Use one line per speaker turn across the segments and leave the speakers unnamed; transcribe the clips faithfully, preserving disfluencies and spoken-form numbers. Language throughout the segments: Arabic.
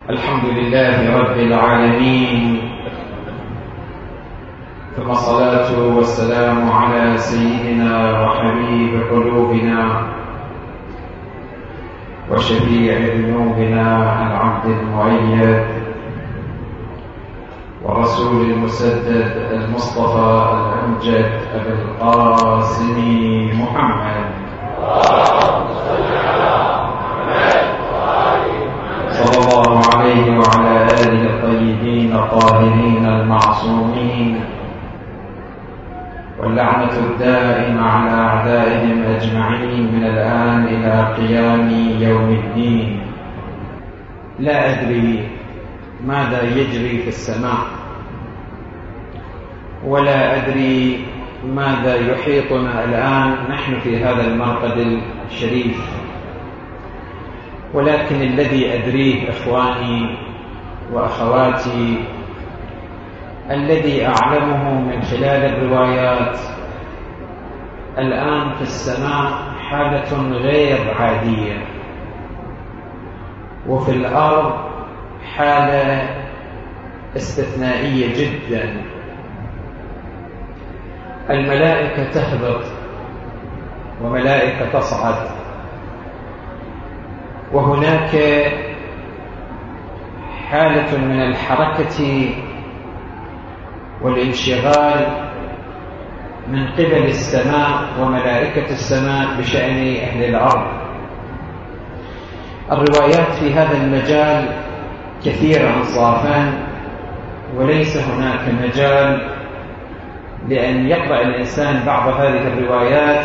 الحمد لله رب العالمين، ثم الصلاة والسلام على سيدنا وحبيب قلوبنا وشفيع ذنوبنا العبد المؤيد والرسول المسدد المصطفى الأمجد أبي القاسم محمد صلى الله عليه وعلى آله الطيبين الطاهرين المعصومين، واللعنة الدائمة على أعدائهم أجمعين من الآن إلى قيام يوم الدين. لا أدري ماذا يجري في السماء، ولا أدري ماذا يحيطنا الآن نحن في هذا المرقد الشريف، ولكن الذي أدريه إخواني وأخواتي، الذي أعلمه من خلال الروايات، الآن في السماء حالة غير عادية، وفي الأرض حالة استثنائية جدا. الملائكة تهبط وملائكة تصعد، وهناك حالة من الحركة والانشغال من قبل السماء وملائكة السماء بشأن أهل الأرض. الروايات في هذا المجال كثيرة انصافا، وليس هناك مجال لأن يقرأ الإنسان بعض هذه الروايات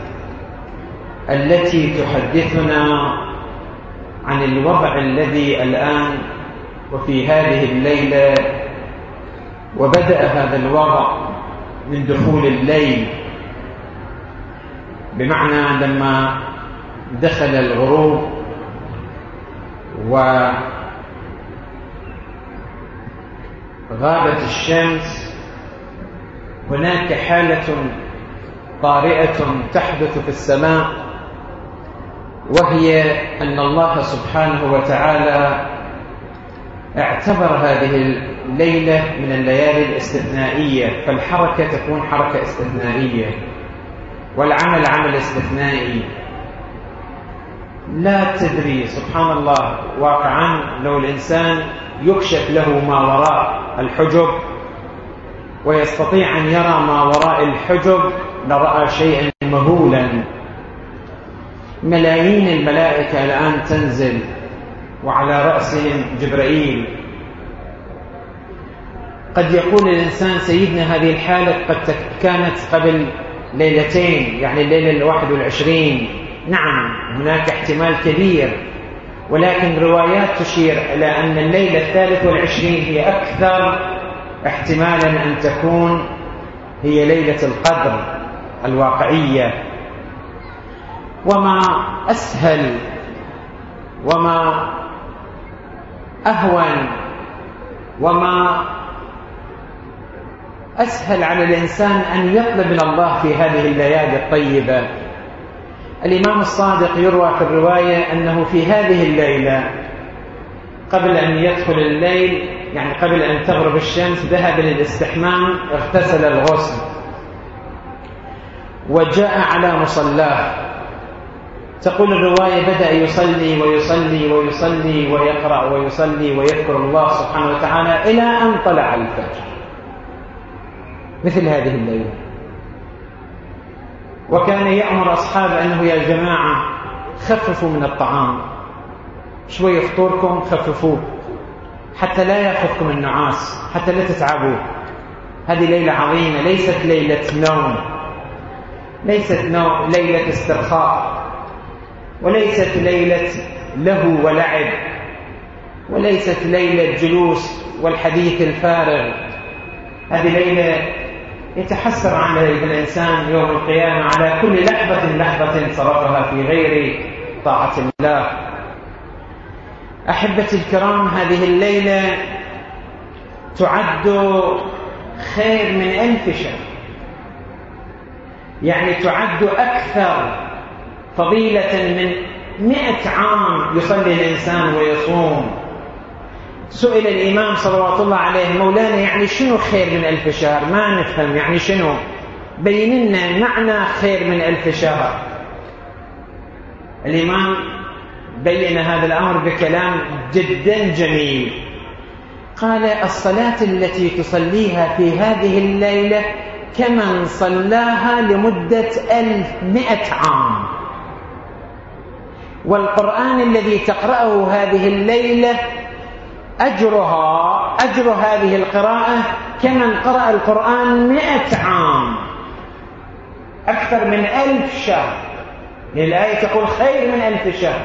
التي تحدثنا عن الوضع الذي الآن وفي هذه الليلة. وبدأ هذا الوضع من دخول الليل، بمعنى لما دخل الغروب وغابت الشمس، هناك حالة طارئة تحدث في السماء، وهي أن الله سبحانه وتعالى اعتبر هذه الليلة من الليالي الاستثنائية، فالحركة تكون حركة استثنائية والعمل عمل استثنائي. لا تدري سبحان الله واقعا، لو الإنسان يكشف له ما وراء الحجب ويستطيع أن يرى ما وراء الحجب لرأى شيئا مهولا. ملايين الملائكة الآن تنزل، وعلى رأسهم جبرائيل. قد يقول الإنسان سيدنا هذه الحالة قد كانت قبل ليلتين، يعني الليلة الواحد والعشرين. نعم هناك احتمال كبير، ولكن روايات تشير إلى أن الليلة الثالث والعشرين هي أكثر احتمالا أن تكون هي ليلة القدر الواقعية. وما أسهل وما أهون وما أسهل على الإنسان أن يطلب من الله في هذه الليالي الطيبة. الإمام الصادق يروى في الرواية أنه في هذه الليلة قبل أن يدخل الليل، يعني قبل أن تغرب الشمس، ذهب للاستحمام، اغتسل الغسل، وجاء على مصلاه. تقول الرواية بدأ يصلي ويصلي ويصلي ويقرأ ويصلي ويذكر الله سبحانه وتعالى إلى أن طلع الفجر، مثل هذه الليلة. وكان يأمر أصحابه أنه يا جماعة خففوا من الطعام، شوي فطوركم خففوه حتى لا يأخذكم النعاس، حتى لا تتعبوا. هذه ليلة عظيمة، ليست ليلة نوم، ليست نوم ليلة استرخاء، وليست ليلة لهو ولعب، وليست ليلة جلوس والحديث الفارغ. هذه ليلة يتحسر عنها الإنسان يوم القيامة على كل لحظة لحظة صرفها في غير طاعة الله. أحبتي الكرام، هذه الليلة تعد خير من ألف شهر، يعني تعد أكثر فضيلة من مئة عام يصلي الإنسان ويصوم. سئل الإمام صلوات الله عليه: مولانا يعني شنو خير من ألف شهر؟ ما نفهم يعني شنو، بين لنا معنى خير من ألف شهر. الإمام بين هذا الأمر بكلام جدا جميل. قال: الصلاة التي تصليها في هذه الليلة كمن صلاها لمدة ألف مئة عام، والقرآن الذي تقرأه هذه الليلة أجرها أجر هذه القراءة كمن قرأ القرآن مئة عام، أكثر من ألف شهر. الآية تقول خير من ألف شهر.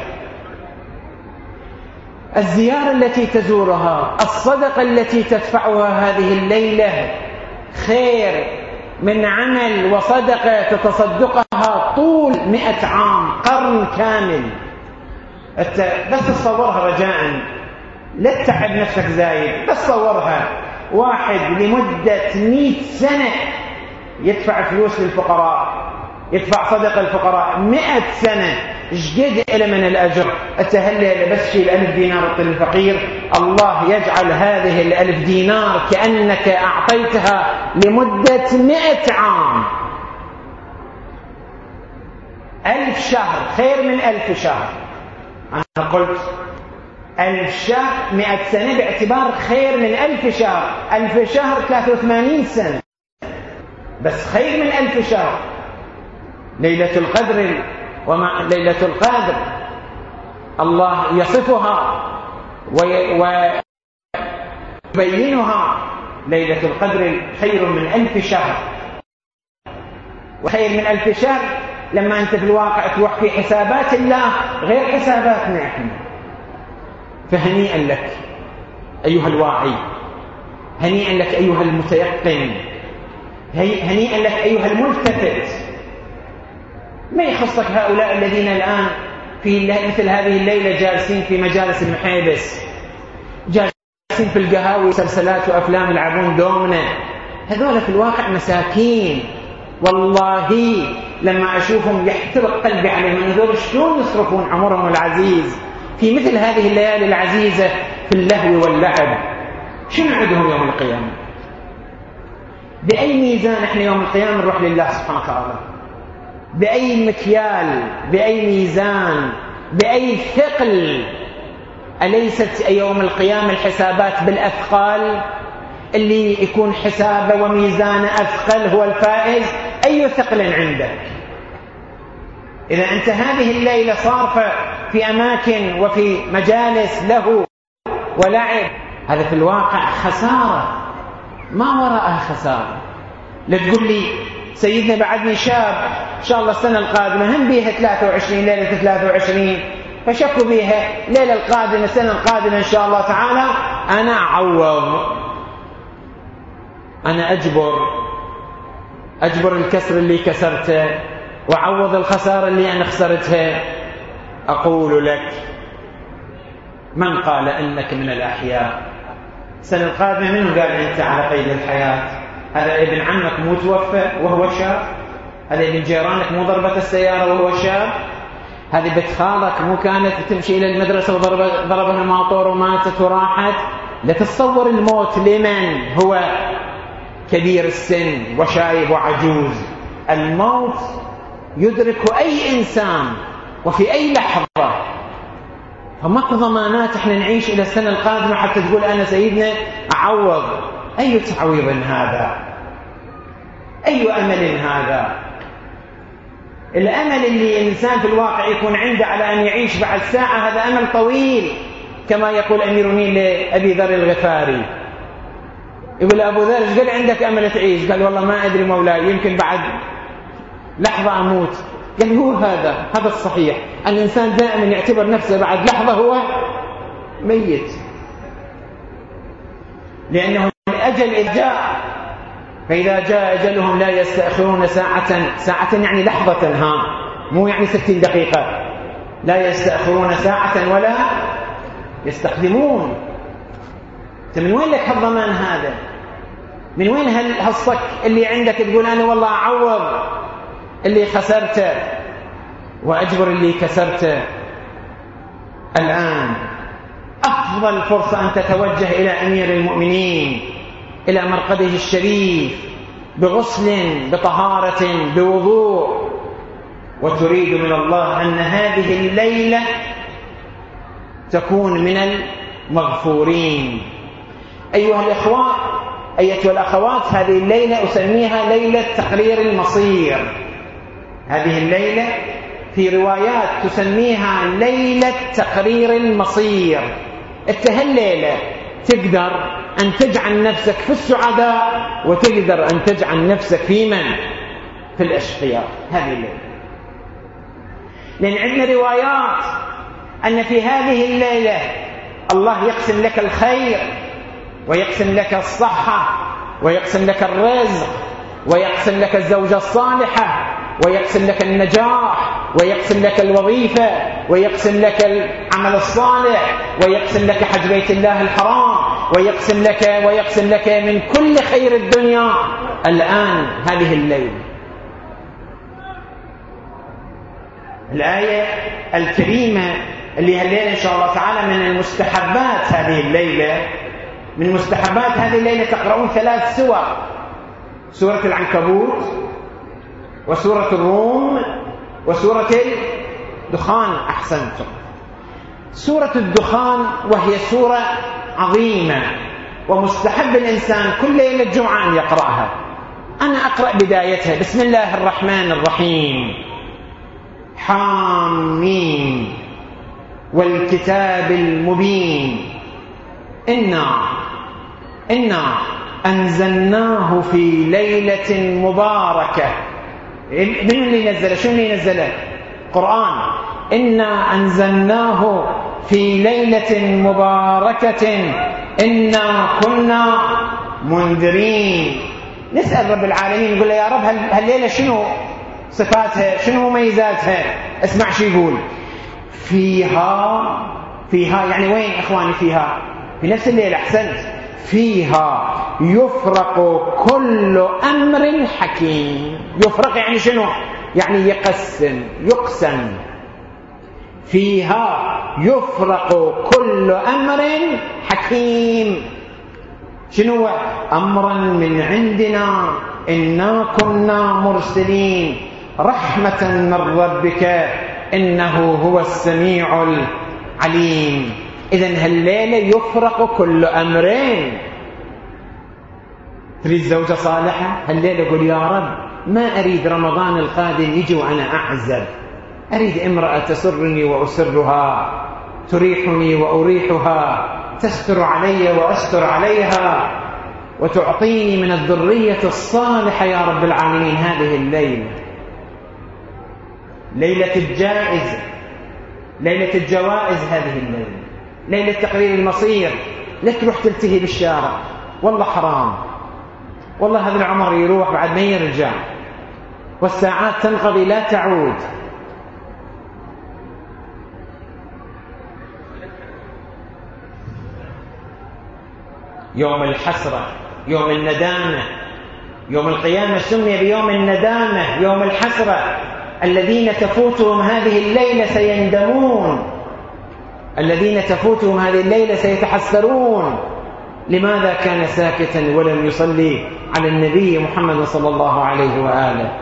الزيارة التي تزورها، الصدقة التي تدفعها هذه الليلة خير من عمل وصدقة تتصدقها طول مئة عام، قرن كامل. بس تصورها رجاء، لا تتعب نفسك زايد، بس صورها واحد لمدة مئة سنة يدفع فلوس للفقراء، يدفع صدقة الفقراء مئة سنة، جد إلى من الأجر. أتهلل بس شيء الألف دينار طل الفقير، الله يجعل هذه الألف دينار كأنك أعطيتها لمدة مئة عام. ألف شهر خير من ألف شهر. أنا قلت ألف شهر مئة سنة باعتبار خير من ألف شهر. ألف شهر ثلاثة وثمانين سنة، بس خير من ألف شهر. ليلة القدر وما ليلة القدر الله يصفها ويبينها. ليلة القدر خير من ألف شهر، وخير من ألف شهر لما أنت في الواقع تروح في حسابات الله غير حساباتنا احنا. فهنيئا لك أيها الواعي، هنيئا لك أيها المتيقن، هنيئا لك أيها الملتفت. ما يخصك هؤلاء الذين الآن في مثل هذه الليلة جالسين في مجالس المحابس، جالسين في القهاوي سلسلات وأفلام يلعبون دومنا. هذول في الواقع مساكين، والله لما أشوفهم يحترق قلبي عليهم. هذول شلون يصرفون عمرهم العزيز في مثل هذه الليالي العزيزة في اللهو واللعب؟ شنو عندهم يوم القيامة؟ بأي ميزان احنا يوم القيامة نروح لله سبحانه وتعالى؟ بأي مكيال؟ بأي ميزان؟ بأي ثقل؟ أليست يوم القيامة الحسابات بالأثقال؟ اللي يكون حسابه وميزانه أثقل هو الفائز. أي ثقل عندك؟ إذا أنت هذه الليلة صارفة في أماكن وفي مجالس له ولعب، هذا في الواقع خسارة ما وراءها خسارة. لا تقول لي سيدنا بعدني شاب إن شاء الله السنة القادمة هم بيها ثلاثة وعشرين ليلة ثلاثة وعشرين فشكوا بيها ليلة القادمة السنة القادمة إن شاء الله تعالى أنا أعوض، أنا أجبر أجبر الكسر اللي كسرته وأعوض الخسارة اللي أنا خسرتها. أقول لك من قال إنك من الأحياء؟ السنة القادمة من قال أنت على قيد الحياة؟ هذا ابن عمك مو توفى وهو شاب؟ هذا ابن جيرانك مو ضربت السيارة وهو شاب؟ هذه بنت خالك مو كانت تمشي إلى المدرسة وضربها ماطور وماتت وراحت؟ لا تتصور الموت لمن هو كبير السن وشايب وعجوز. الموت يدرك أي إنسان وفي أي لحظة، فماكو ضمانات احنا نعيش إلى السنة القادمة حتى تقول أنا سيدنا أعوض. أي تعويض هذا؟ أي أمل هذا؟ الأمل اللي الإنسان في الواقع يكون عنده على أن يعيش بعد ساعة هذا أمل طويل، كما يقول أمير المؤمنين لأبي ذر الغفاري، يقول أبو ذر ايش قال عندك أمل تعيش؟ قال والله ما أدري مولاي، يمكن بعد لحظة أموت. قال هو هذا هذا الصحيح. الإنسان دائما يعتبر نفسه بعد لحظة هو ميت، لأنه الأجل إذ جاء، فإذا جاء أجلهم لا يستأخرون ساعة. ساعة يعني لحظة، ها مو يعني ستين دقيقة. لا يستأخرون ساعة ولا يستقدمون. من وين لك هالضمان هذا؟ من وين هالصك اللي عندك تقول أنا والله أعوض اللي خسرته وأجبر اللي كسرته؟ الآن أفضل أفضل فرصة أن تتوجه إلى أمير المؤمنين، إلى مرقده الشريف، بغسل، بطهارة، بوضوء، وتريد من الله أن هذه الليلة تكون من المغفورين. أيها الإخوة، أيتها الأخوات، هذه الليلة أسميها ليلة تقرير المصير. هذه الليلة في روايات تسميها ليلة تقرير المصير. أنت هالليلة تقدر أن تجعل نفسك في السعداء، وتقدر أن تجعل نفسك في من؟ في الأشقياء. هذه الليلة، لأن عندنا روايات أن في هذه الليلة الله يقسم لك الخير، ويقسم لك الصحة، ويقسم لك الرزق، ويقسم لك الزوجة الصالحة، ويقسم لك النجاح، ويقسم لك الوظيفة، ويقسم لك العمل الصالح، ويقسم لك حج بيت الله الحرام، ويقسم لك ويقسم لك من كل خير الدنيا الآن هذه الليلة. الآية الكريمة اللي هالليلة إن شاء الله تعالى من المستحبات هذه الليلة، من مستحبات هذه الليلة تقرؤون ثلاث سور: سورة العنكبوت، وسورة الروم، وسورة الدخان. أحسنتم. سورة الدخان وهي سورة عظيمة، ومستحب الإنسان كل ليلة جمعة أن يقرأها. أنا أقرأ بدايتها: بسم الله الرحمن الرحيم، حامين والكتاب المبين، إنا إنا أنزلناه في ليلة مباركة. من اللي نزله؟ شو اللي نزله؟ قرآن. إنا أنزلناه في ليلة مباركة إنا كنا منذرين. نسأل رب العالمين، نقول له يا رب هالليلة شنو صفاتها، شنو ميزاتها؟ اسمع شو يقول: فيها فيها يعني وين إخواني؟ فيها في نفس الليلة. أحسنت. فيها يفرق كل أمر حكيم. يفرق يعني شنو؟ يعني يقسم، يقسم. فيها يفرق كل أمر حكيم. شنو؟ أمرا من عندنا إنا كنا مرسلين، رحمة من ربك إنه هو السميع العليم. إذن هالليلة يفرق كل أمرين. تريد زوجة صالحة؟ هالليلة قل يا رب ما أريد رمضان القادم يجي وأنا أعزب، أريد امرأة تسرني وأسرها، تريحني وأريحها، تستر علي وأستر عليها، وتعطيني من الذرية الصالحة يا رب العالمين. هذه الليلة ليلة الجائزة، ليلة الجوائز. هذه الليلة ليلة تقرير المصير. لا تروح تلتهي بالشارع، والله حرام، والله هذا العمر يروح بعد ما يرجع، والساعات تنقضي لا تعود. يوم الحسرة، يوم الندامة، يوم القيامة سمي بيوم الندامة، يوم الحسرة. الذين تفوتهم هذه الليلة سيندمون، الذين تفوتهم هذه الليلة سيتحسرون. لماذا كان ساكتا ولم يصلي على النبي محمد صلى الله عليه وآله؟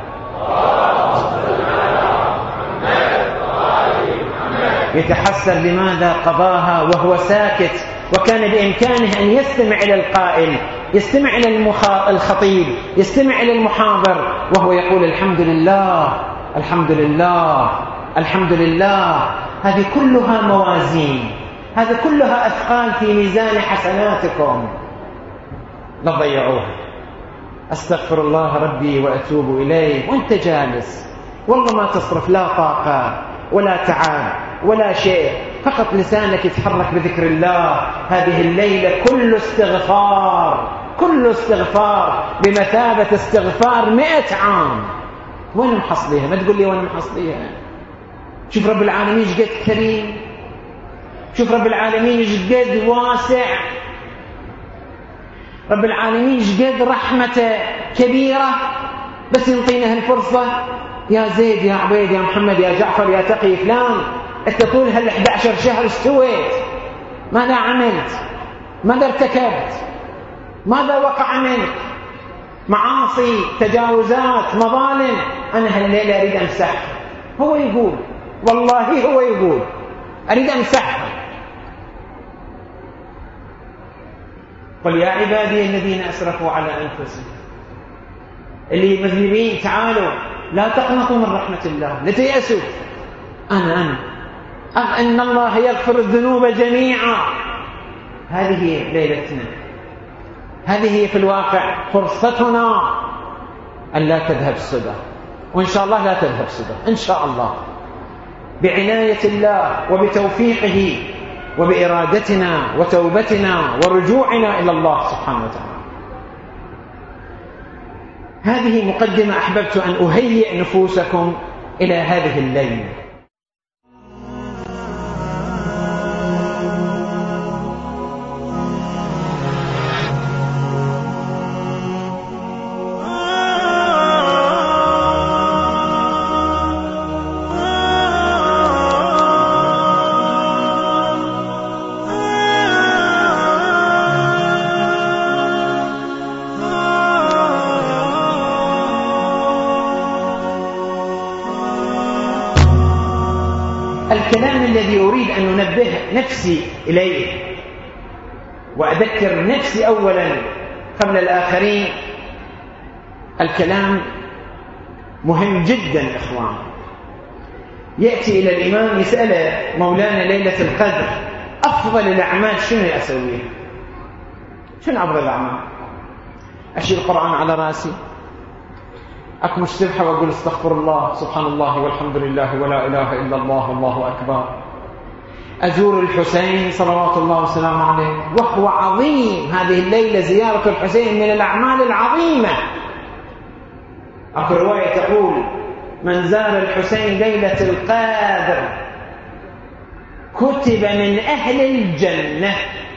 يتحسر لماذا قضاها وهو ساكت، وكان بإمكانه أن يستمع إلى القائل، يستمع إلى الخطيب، يستمع إلى المحاضر، وهو يقول الحمد لله الحمد لله الحمد لله. هذه كلها موازين، هذه كلها أثقال في ميزان حسناتكم، لا تضيعوها. أستغفر الله ربي وأتوب إليه وأنت جالس، والله ما تصرف لا طاقة ولا تعب ولا شيء، فقط لسانك يتحرك بذكر الله. هذه الليلة كل استغفار، كل استغفار بمثابة استغفار مئة عام. وين محصليها؟ ما تقول لي وين محصليها. شوف رب العالمين ايش قد كريم، شوف رب العالمين ايش قد واسع، رب العالمين ايش قد رحمته كبيرة. بس ينطينا هالفرصة، يا زيد يا عبيد يا محمد يا جعفر يا تقي فلان، انت طول هال إحدى عشر شهر ايش سويت؟ ماذا عملت؟ ماذا ارتكبت؟ ماذا وقع منك؟ معاصي، تجاوزات، مظالم، أنا هالليلة أريد أمسحها. هو يقول، والله هو يقول أريد أمسحها. قل يا عبادي الذين أسرفوا على أنفسهم، اللي مذنبين تعالوا، لا تقنطوا من رحمة الله، لا تيأسوا. أنا أنا أن الله يغفر الذنوب جميعا. هذه هي ليلتنا، هذه هي في الواقع فرصتنا أن لا تذهب الصدى، وإن شاء الله لا تذهب الصدى إن شاء الله، بعناية الله وبتوفيقه وبإرادتنا وتوبتنا ورجوعنا إلى الله سبحانه وتعالى. هذه مقدمة أحببت أن أهيئ نفوسكم إلى هذه الليلة. الكلام الذي أريد أن ننبه نفسي إليه وأذكر نفسي أولا قبل الآخرين، الكلام مهم جدا إخوان. يأتي إلى الإمام يسأله مولانا ليلة القدر أفضل الأعمال شنو أسويه؟ شنو أفضل الأعمال؟ أشيل القرآن على رأسي، أكمش سبحة وأقول استغفر الله سبحان الله والحمد لله ولا إله إلا الله والله أكبر، أزور الحسين صلوات الله وسلامه عليه، وهو عظيم. هذه الليلة زيارة الحسين من الأعمال العظيمة. أكو رواية تقول من زار الحسين ليلة القدر كتب من أهل الجنة.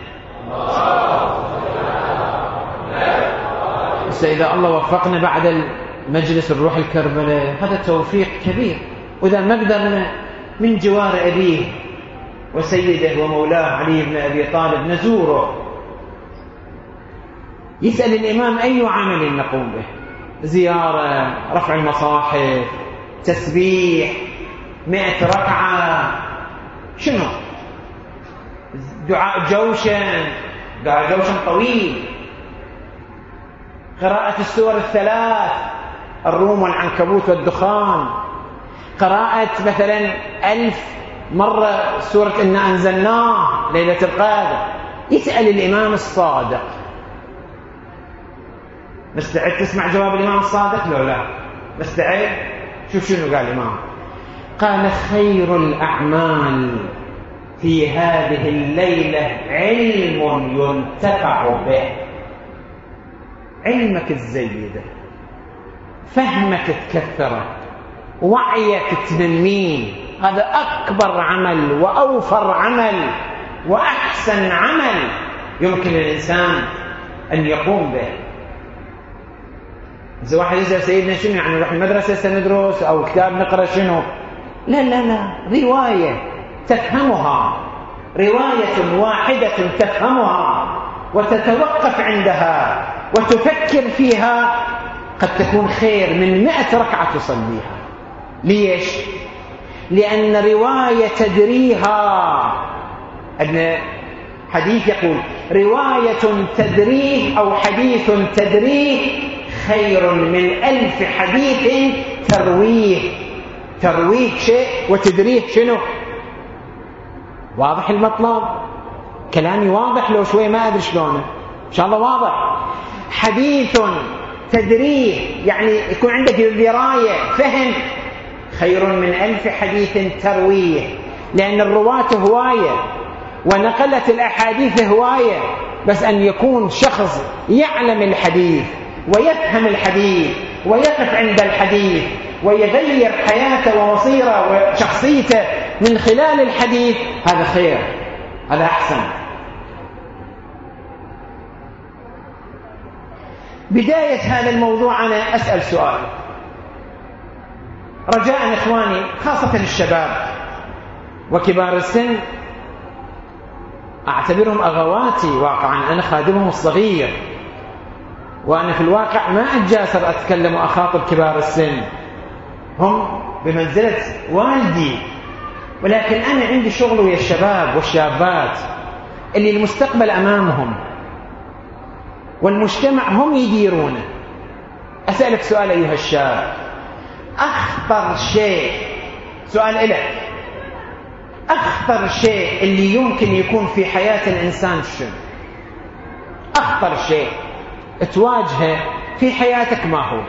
إذا الله وفقنا بعد مجلس الروح الكربلاء هذا توفيق كبير، وإذا ما قدرنا من جوار أبيه وسيده ومولاه علي بن أبي طالب نزوره. يسأل الإمام أي عمل نقوم به؟ زيارة، رفع المصاحف، تسبيح، مئة ركعة، شنو؟ دعاء جوشن، دعاء جوشن طويل، قراءة السور الثلاث، الروم والعنكبوت والدخان، قراءة مثلا ألف مرة سورة إنا أنزلناه ليلة القدر. يسأل الإمام الصادق، مستعد تسمع جواب الإمام الصادق؟ لا لا مستعد. شوف شنو قال الإمام، قال خير الأعمال في هذه الليلة علم ينتفع به. علمك الزيدة، فهمك تكثره، وعيك تنميه، هذا أكبر عمل وأوفر عمل وأحسن عمل يمكن الإنسان أن يقوم به. إذا واحد يسأل سيدنا شنو يعني نروح المدرسة سندرس أو كتاب نقرأ شنو؟ لا لا لا، رواية تفهمها، رواية واحدة تفهمها وتتوقف عندها وتفكر فيها، قد تكون خير من مئة ركعة تصليها. ليش؟ لأن رواية تدريها، أن حديث يقول رواية تدريه أو حديث تدريه خير من ألف حديث ترويه. ترويه شيء وتدريه شنو؟ واضح المطلب؟ كلامي واضح لو شوي؟ ما أدري شلونه، إن شاء الله واضح. حديث تدريه يعني يكون عندك دراية فهم، خير من ألف حديث ترويه، لأن الرواة هواية ونقلت الأحاديث هواية، بس أن يكون شخص يعلم الحديث ويفهم الحديث ويقف عند الحديث ويغير حياته ومصيره وشخصيته من خلال الحديث، هذا خير، هذا أحسن. بداية هذا الموضوع أنا أسأل سؤال رجاء إخواني، خاصة الشباب وكبار السن، أعتبرهم أغواتي واقعا، أنا خادمهم الصغير، وأنا في الواقع ما أتجاسر أتكلم وأخاطب كبار السن، هم بمنزلة والدي، ولكن أنا عندي شغل ويا الشباب والشابات اللي المستقبل أمامهم والمجتمع هم يديرونه. أسألك سؤال أيها الشاب، أخطر شيء، سؤال إلك، أخطر شيء اللي يمكن يكون في حياة الإنسان شنو؟ أخطر شيء تواجهه في حياتك ما هو؟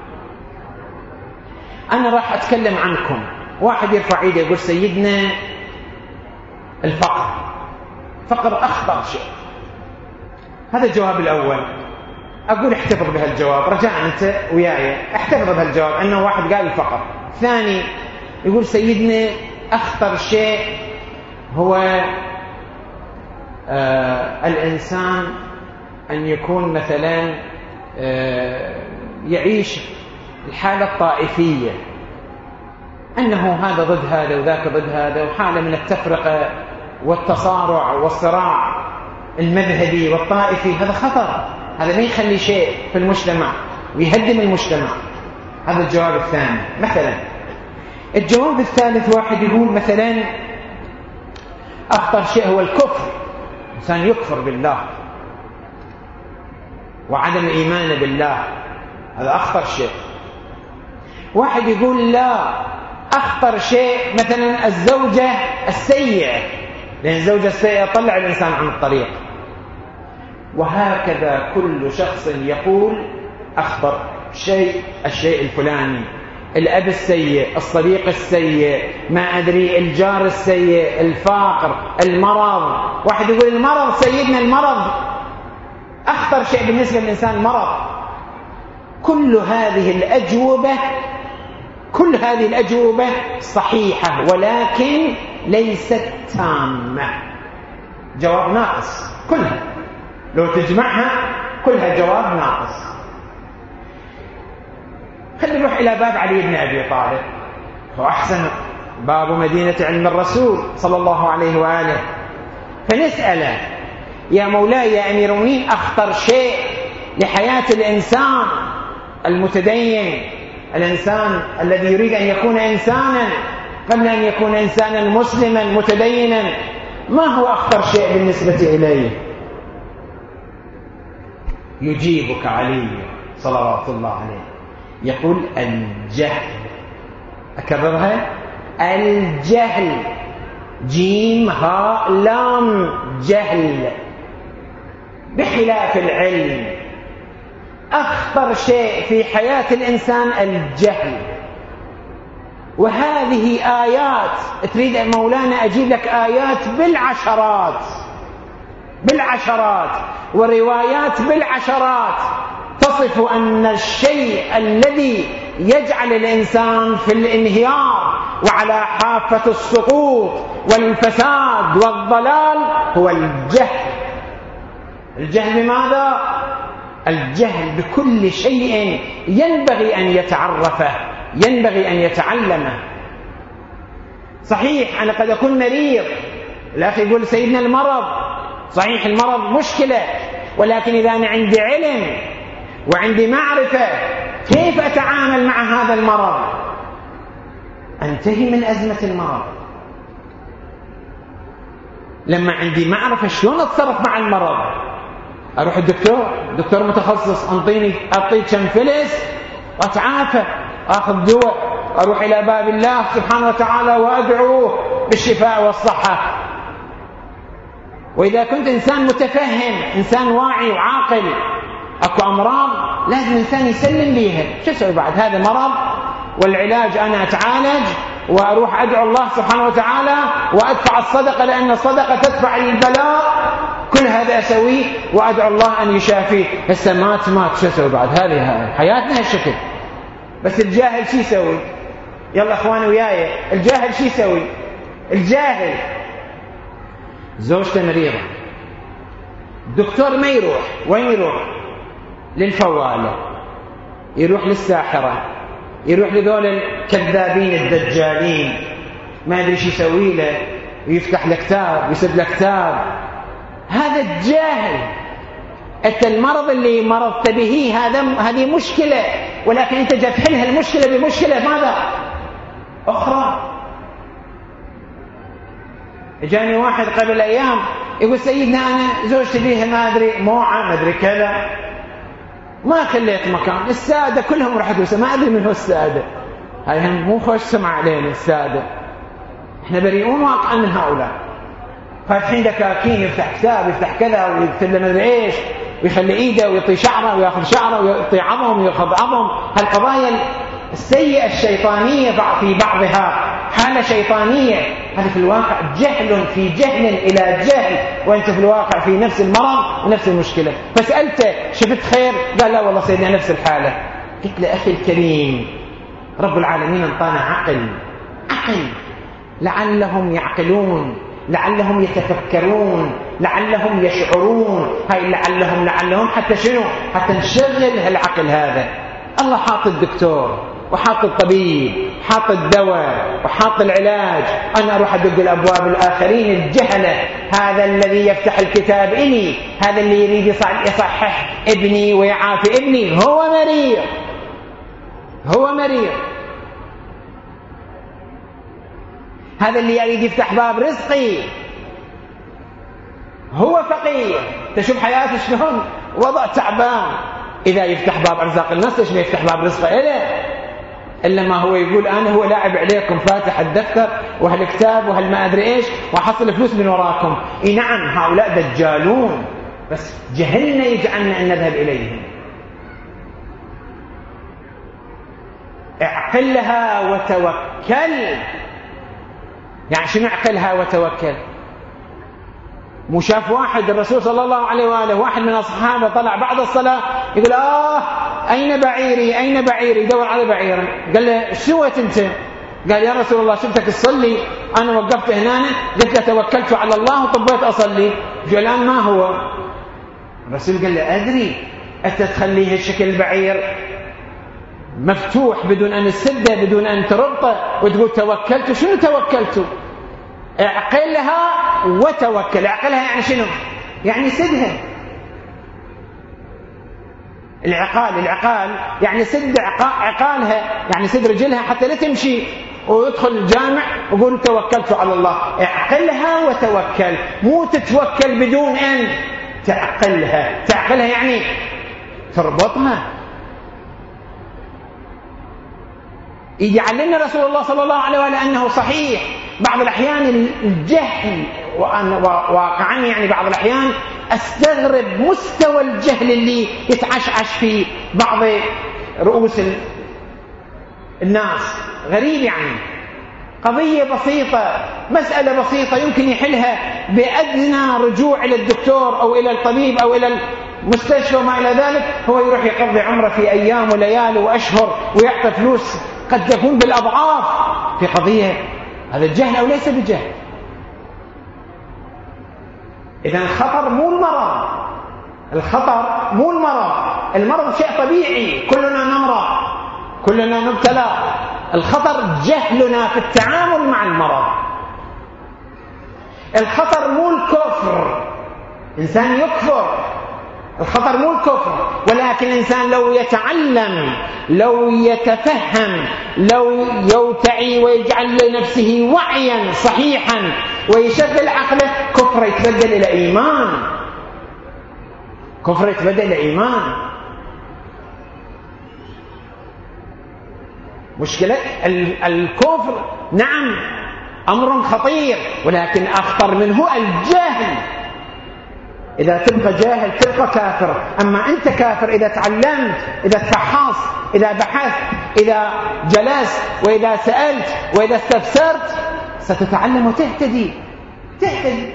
أنا راح أتكلم عنكم. واحد يرفع ايده يقول سيدنا الفقر، فقر أخطر شيء. هذا الجواب الأول. أقول احتفظ بهالجواب، رجاء أنت وياي احتفظ بهالجواب أنه واحد قال الفقر. ثاني يقول سيدنا أخطر شيء هو آه الإنسان أن يكون مثلا آه يعيش الحالة الطائفية، أنه هذا ضد هذا وذاك ضد هذا، وحالة من التفرقة والتصارع والصراع المذهبي والطائفي. هذا خطر، هذا ما يخلي شيء في المجتمع ويهدم المجتمع. هذا الجواب الثاني. مثلا الجواب الثالث واحد يقول مثلا أخطر شيء هو الكفر، إنسان يكفر بالله وعدم الإيمان بالله، هذا أخطر شيء. واحد يقول لا، أخطر شيء مثلا الزوجة السيئة، لأن الزوجة السيئة تطلع الإنسان عن الطريق. وهكذا كل شخص يقول أخطر شيء الشيء الفلاني، الأب السيء، الصديق السيء، ما أدري، الجار السيء، الفقر، المرض. واحد يقول المرض، سيدنا المرض أخطر شيء بالنسبة للإنسان المرض. كل هذه الأجوبة كل هذه الأجوبة صحيحة، ولكن ليست تامة، جواب ناقص كلها، لو تجمعها كلها جواب ناقص. خلينا نروح إلى باب علي بن أبي طالب، وأحسن باب مدينة علم الرسول صلى الله عليه وآله، فنسأله يا مولاي يا أمير المؤمنين، أخطر شيء لحياة الإنسان المتدين، الإنسان الذي يريد أن يكون إنسانا قبل أن يكون إنسانا مسلما متدينا، ما هو أخطر شيء بالنسبة إليه؟ يجيبك علي صلوات الله عليه، يقول الجهل. أكررها، الجهل، جيم هاء لام، جهل، بخلاف العلم. أخطر شيء في حياة الإنسان الجهل. وهذه آيات، تريد مولانا أجيب لك آيات بالعشرات بالعشرات وروايات بالعشرات تصف أن الشيء الذي يجعل الإنسان في الانهيار وعلى حافة السقوط والفساد والضلال هو الجهل. الجهل بماذا؟ الجهل بكل شيء ينبغي أن يتعرفه، ينبغي أن يتعلمه. صحيح أنا قد أكون مريض، الأخ يقول سيدنا المرض، صحيح المرض مشكلة، ولكن إذا أنا عندي علم وعندي معرفة كيف أتعامل مع هذا المرض، أنتهي من أزمة المرض. لما عندي معرفة شلون أتصرف مع المرض، أروح الدكتور، دكتور متخصص، أنطيني أعطيك كم فلس وأتعافى، أخذ دواء، أروح إلى باب الله سبحانه وتعالى وأدعوه بالشفاء والصحة. وإذا كنت إنسان متفهم، إنسان واعي وعاقل، أكو أمراض لازم الإنسان يسلم بيها. شو أسوي بعد؟ هذا مرض والعلاج أنا أتعالج وأروح أدعو الله سبحانه وتعالى وأدفع الصدقة، لأن الصدقة تدفع البلاء. كل هذا أسويه وأدعو الله أن يشافيه. هسه مات مات شو أسوي بعد؟ هذه حياتنا هالشكل. بس الجاهل شو يسوي؟ يلا أخواني وياي، الجاهل شو يسوي؟ الجاهل زوجته مريضة، الدكتور ما يروح، وين يروح؟ للفوالة، يروح للساحرة، يروح لذول الكذابين الدجالين، ما أدري شو يسوي له، ويفتح له كتاب، يسد له كتاب، هذا الجاهل. أنت المرض اللي مرضت به هذا هذه مشكلة، ولكن أنت جاي تحلها المشكلة بمشكلة ماذا؟ أخرى. جاني واحد قبل أيام يقول سيدنا أنا زوجتي بيها ما أدري موعة ما أدري كذا، ما خليت مكان، السادة كلهم راح يدوسوا، ما أدري من هو السادة، هاي هم مو خوش سمع علينا السادة، إحنا بريئون واقعا من هؤلاء. فالحين دكاكين يفتح كتاب يفتح كذا ويكتب له ما أدري إيش ويخلي إيده ويعطي شعره ويأخذ شعره ويعطي عظم ويأخذ عظم. هالقضايا السيئة الشيطانية في بعضها حالة شيطانية، هذا في الواقع جهل في جهل إلى جهل، وأنت في الواقع في نفس المرض ونفس المشكلة. فسألته شفت خير؟ قال لا والله سيدنا نفس الحالة. قلت له أخي الكريم رب العالمين انطانا عقل عقل لعلهم يعقلون، لعلهم يتفكرون، لعلهم يشعرون. هاي لعلهم لعلهم حتى شنو؟ حتى نشغل هالعقل هذا. الله حاط الدكتور وحاط الطبيب، حاط الدواء وحاط العلاج. أنا أروح أدق الأبواب الآخرين الجهلة. هذا الذي يفتح الكتاب إلي، هذا اللي يريد يصحح ابني ويعافي ابني هو مريض، هو مريض. هذا اللي يريد يفتح باب رزقي هو فقير. تشوف حياته شلون وضع تعبان. إذا يفتح باب أرزاق الناس ليش ما يفتح باب رزقه إله؟ إلا ما هو يقول أنا هو لاعب عليكم، فاتح الدفتر وهالكتاب وهالما أدري إيش وحصل فلوس من وراكم. إيه نعم هؤلاء دجالون، بس جهلنا يجعلنا أن نذهب إليهم. اعقلها وتوكل. يعني شنو اعقلها وتوكل؟ مو شاف واحد الرسول صلى الله عليه وآله واحد من الصحابة طلع بعد الصلاة يقول آه أين بعيري أين بعيري، يدور على بعيره. قال له ايش سويت أنت؟ قال يا رسول الله شفتك تصلي أنا وقفت هنا قلت له توكلت على الله وطبيت أصلي. قال الآن ما هو؟ الرسول قال له أدري أنت تخليه الشكل بعير مفتوح بدون أن تسده بدون أن تربطه وتقول توكلت. شنو توكلت؟ اعقلها وتوكل. اعقلها يعني شنو؟ يعني سدها. العقال العقال يعني سد عقالها، يعني سد رجلها حتى لا تمشي ويدخل الجامع ويقول توكلت على الله. اعقلها وتوكل، مو تتوكل بدون أن تعقلها. تعقلها يعني تربطها. يجعلنا رسول الله صلى الله عليه وآله أنه صحيح بعض الأحيان الجهل، وواقعا يعني بعض الأحيان أستغرب مستوى الجهل اللي يتعشعش في بعض رؤوس الناس. غريب يعني قضية بسيطة، مسألة بسيطة يمكن يحلها بأدنى رجوع إلى الدكتور أو إلى الطبيب أو إلى المستشفى وما إلى ذلك. هو يروح يقضي عمره في أيام وليالي وأشهر ويعطي فلوس قد تكون بالأضعاف في قضية. هذا الجهل أو ليس بجهل؟ إذن الخطر مو المرض، الخطر مو المرض. المرض شيء طبيعي، كلنا نمرض كلنا نبتلى. الخطر جهلنا في التعامل مع المرض. الخطر مو الكفر، إنسان يكفر. الخطر مو الكفر، ولكن الإنسان لو يتعلم، لو يتفهم، لو يوتعي ويجعل لنفسه وعيا صحيحا ويشغل عقله، كفر يتبدل إلى إيمان. كفر يتبدل إلى إيمان. مشكلة الكفر نعم أمر خطير، ولكن أخطر منه الجهل. إذا تبقى جاهل تبقى كافر. أما أنت كافر إذا تعلمت، إذا تفحصت، إذا بحثت، إذا جلست، وإذا سألت، وإذا استفسرت، ستتعلم وتهتدي. تهتدي.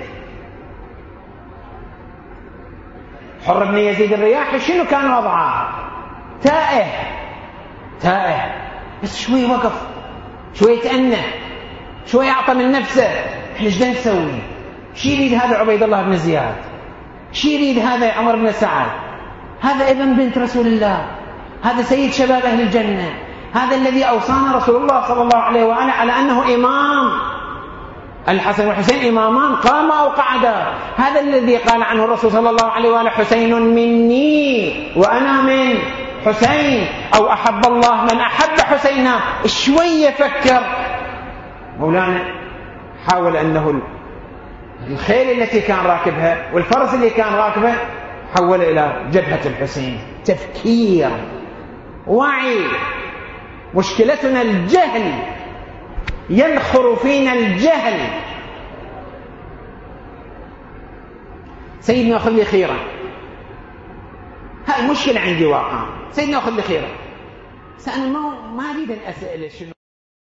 حر بن يزيد الرياحي شنو كان وضعه؟ تائه تائه، بس شوي وقف، شوي تأنى، شوي أعطى من نفسه. إحنا إيش نسوي؟ شي يريد هذا عبيد الله بن زياد؟ شي يريد هذا عمر بن سعد؟ هذا ابن بنت رسول الله، هذا سيد شباب أهل الجنة، هذا الذي أوصانا رسول الله صلى الله عليه وآله على أنه إمام. الحسن والحسين إمامان قاما أو قعدا. هذا الذي قال عنه الرسول صلى الله عليه وآله حسين مني وأنا من حسين، أو أحب الله من أحب حسينا. شوية فكر مولانا، حاول أنه الخيل التي كان راكبها والفرس اللي كان راكبه حول إلى جبهة الحسين. تفكير، وعي. مشكلتنا الجهل، ينخر فينا الجهل. سيدنا خذ لي خيرا، هاي مشكلة عندي واقعا. سيدنا خذ لي خيرا، أنا ما ما أريد أن أسأل شنو